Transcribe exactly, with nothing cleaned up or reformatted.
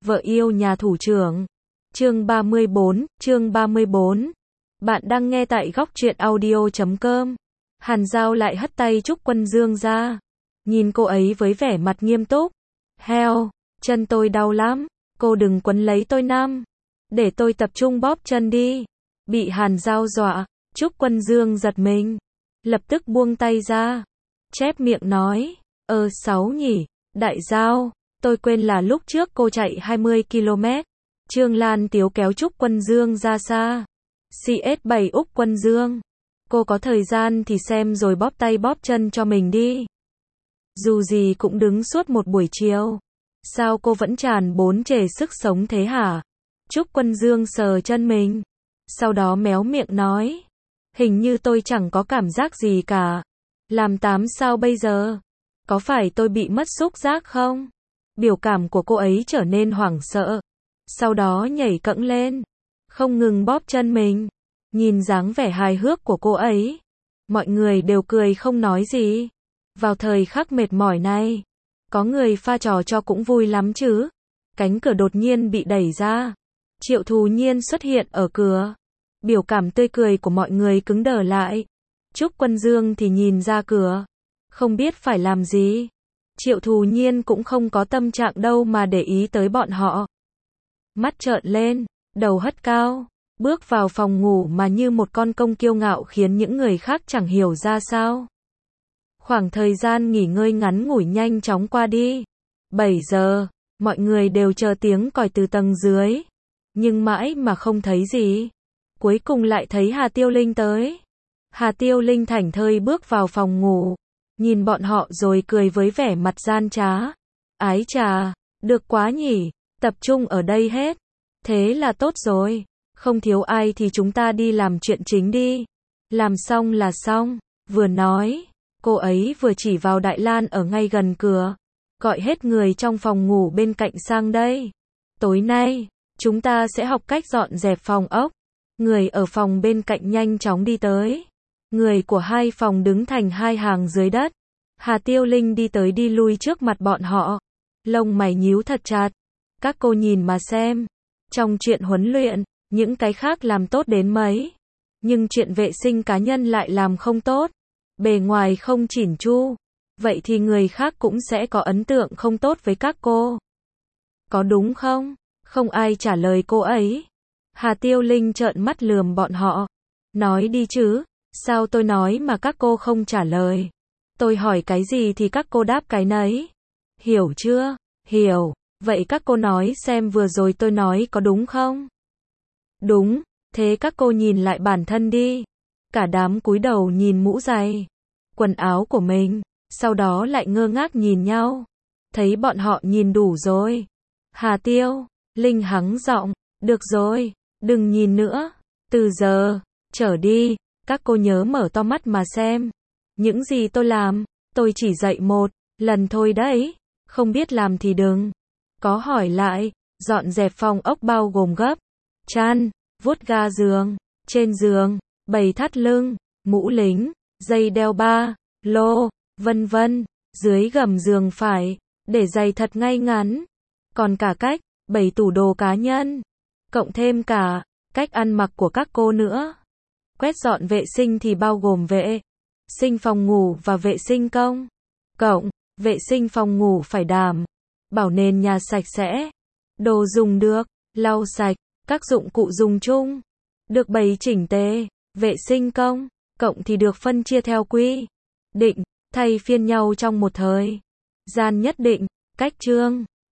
Vợ yêu nhà thủ trưởng. Chương ba mươi bốn, chương ba mươi bốn. Bạn đang nghe tại góc truyện audio chấm com. Hàn Giao lại hất tay Trúc Quân Dương ra. Nhìn cô ấy với vẻ mặt nghiêm túc. Heo, chân tôi đau lắm. Cô đừng quấn lấy tôi Nam. Để tôi tập trung bóp chân đi. Bị Hàn Giao dọa, Trúc Quân Dương giật mình. Lập tức buông tay ra. Chép miệng nói. Ờ sáu nhỉ, đại Giao. Tôi quên là lúc trước cô chạy hai mươi ki lô mét. Trương Lan Tiếu kéo Trúc Quân Dương ra xa. xê ét bảy Úc Quân Dương. Cô có thời gian thì xem rồi bóp tay bóp chân cho mình đi. Dù gì cũng đứng suốt một buổi chiều. Sao cô vẫn tràn bốn trề sức sống thế hả? Trúc Quân Dương sờ chân mình. Sau đó méo miệng nói. Hình như tôi chẳng có cảm giác gì cả. Làm tám sao bây giờ? Có phải tôi bị mất xúc giác không? Biểu cảm của cô ấy trở nên hoảng sợ. Sau đó nhảy cẫng lên. Không ngừng bóp chân mình. Nhìn dáng vẻ hài hước của cô ấy. Mọi người đều cười không nói gì. Vào thời khắc mệt mỏi này. Có người pha trò cho cũng vui lắm chứ. Cánh cửa đột nhiên bị đẩy ra. Triệu Thù Nhiên xuất hiện ở cửa. Biểu cảm tươi cười của mọi người cứng đờ lại. Trúc Quân Dương thì nhìn ra cửa. Không biết phải làm gì. Triệu Thù Nhiên cũng không có tâm trạng đâu mà để ý tới bọn họ. Mắt trợn lên, đầu hất cao, bước vào phòng ngủ mà như một con công kiêu ngạo khiến những người khác chẳng hiểu ra sao. Khoảng thời gian nghỉ ngơi ngắn ngủi nhanh chóng qua đi. bảy giờ, mọi người đều chờ tiếng còi từ tầng dưới. Nhưng mãi mà không thấy gì. Cuối cùng lại thấy Hà Tiêu Linh tới. Hà Tiêu Linh thảnh thơi bước vào phòng ngủ. Nhìn bọn họ rồi cười với vẻ mặt gian trá. Ái chà, được quá nhỉ, tập trung ở đây hết. Thế là tốt rồi, không thiếu ai thì chúng ta đi làm chuyện chính đi. Làm xong là xong, vừa nói, cô ấy vừa chỉ vào Đại Lan ở ngay gần cửa. Gọi hết người trong phòng ngủ bên cạnh sang đây. Tối nay, chúng ta sẽ học cách dọn dẹp phòng ốc. Người ở phòng bên cạnh nhanh chóng đi tới. Người của hai phòng đứng thành hai hàng dưới đất. Hà Tiêu Linh đi tới đi lui trước mặt bọn họ. Lông mày nhíu thật chặt. Các cô nhìn mà xem. Trong chuyện huấn luyện, những cái khác làm tốt đến mấy. Nhưng chuyện vệ sinh cá nhân lại làm không tốt. Bề ngoài không chỉn chu. Vậy thì người khác cũng sẽ có ấn tượng không tốt với các cô. Có đúng không? Không ai trả lời cô ấy. Hà Tiêu Linh trợn mắt lườm bọn họ. Nói đi chứ. Sao tôi nói mà các cô không trả lời? Tôi hỏi cái gì thì các cô đáp cái nấy. Hiểu chưa? Hiểu. Vậy các cô nói xem vừa rồi tôi nói có đúng không? Đúng. Thế các cô nhìn lại bản thân đi. Cả đám cúi đầu nhìn mũ giày, quần áo của mình, sau đó lại ngơ ngác nhìn nhau. Thấy bọn họ nhìn đủ rồi. Hà Tiêu Linh hắng giọng. Được rồi, đừng nhìn nữa. Từ giờ trở đi, các cô nhớ mở to mắt mà xem. Những gì tôi làm, tôi chỉ dạy một lần thôi đấy. Không biết làm thì đừng có hỏi lại. Dọn dẹp phòng ốc bao gồm gấp chăn, vuốt ga giường, trên giường, bày thắt lưng, mũ lính, dây đeo ba, lô, vân vân. Dưới gầm giường phải để giày thật ngay ngắn. Còn cả cách bày tủ đồ cá nhân, cộng thêm cả cách ăn mặc của các cô nữa. Quét dọn vệ sinh thì bao gồm vệ sinh phòng ngủ và vệ sinh công cộng. Vệ sinh phòng ngủ phải đảm bảo nền nhà sạch sẽ. Đồ dùng được lau sạch. Các dụng cụ dùng chung được bày chỉnh tề. Vệ sinh công cộng thì được phân chia theo quy định, thay phiên nhau trong một thời gian nhất định. Cách chương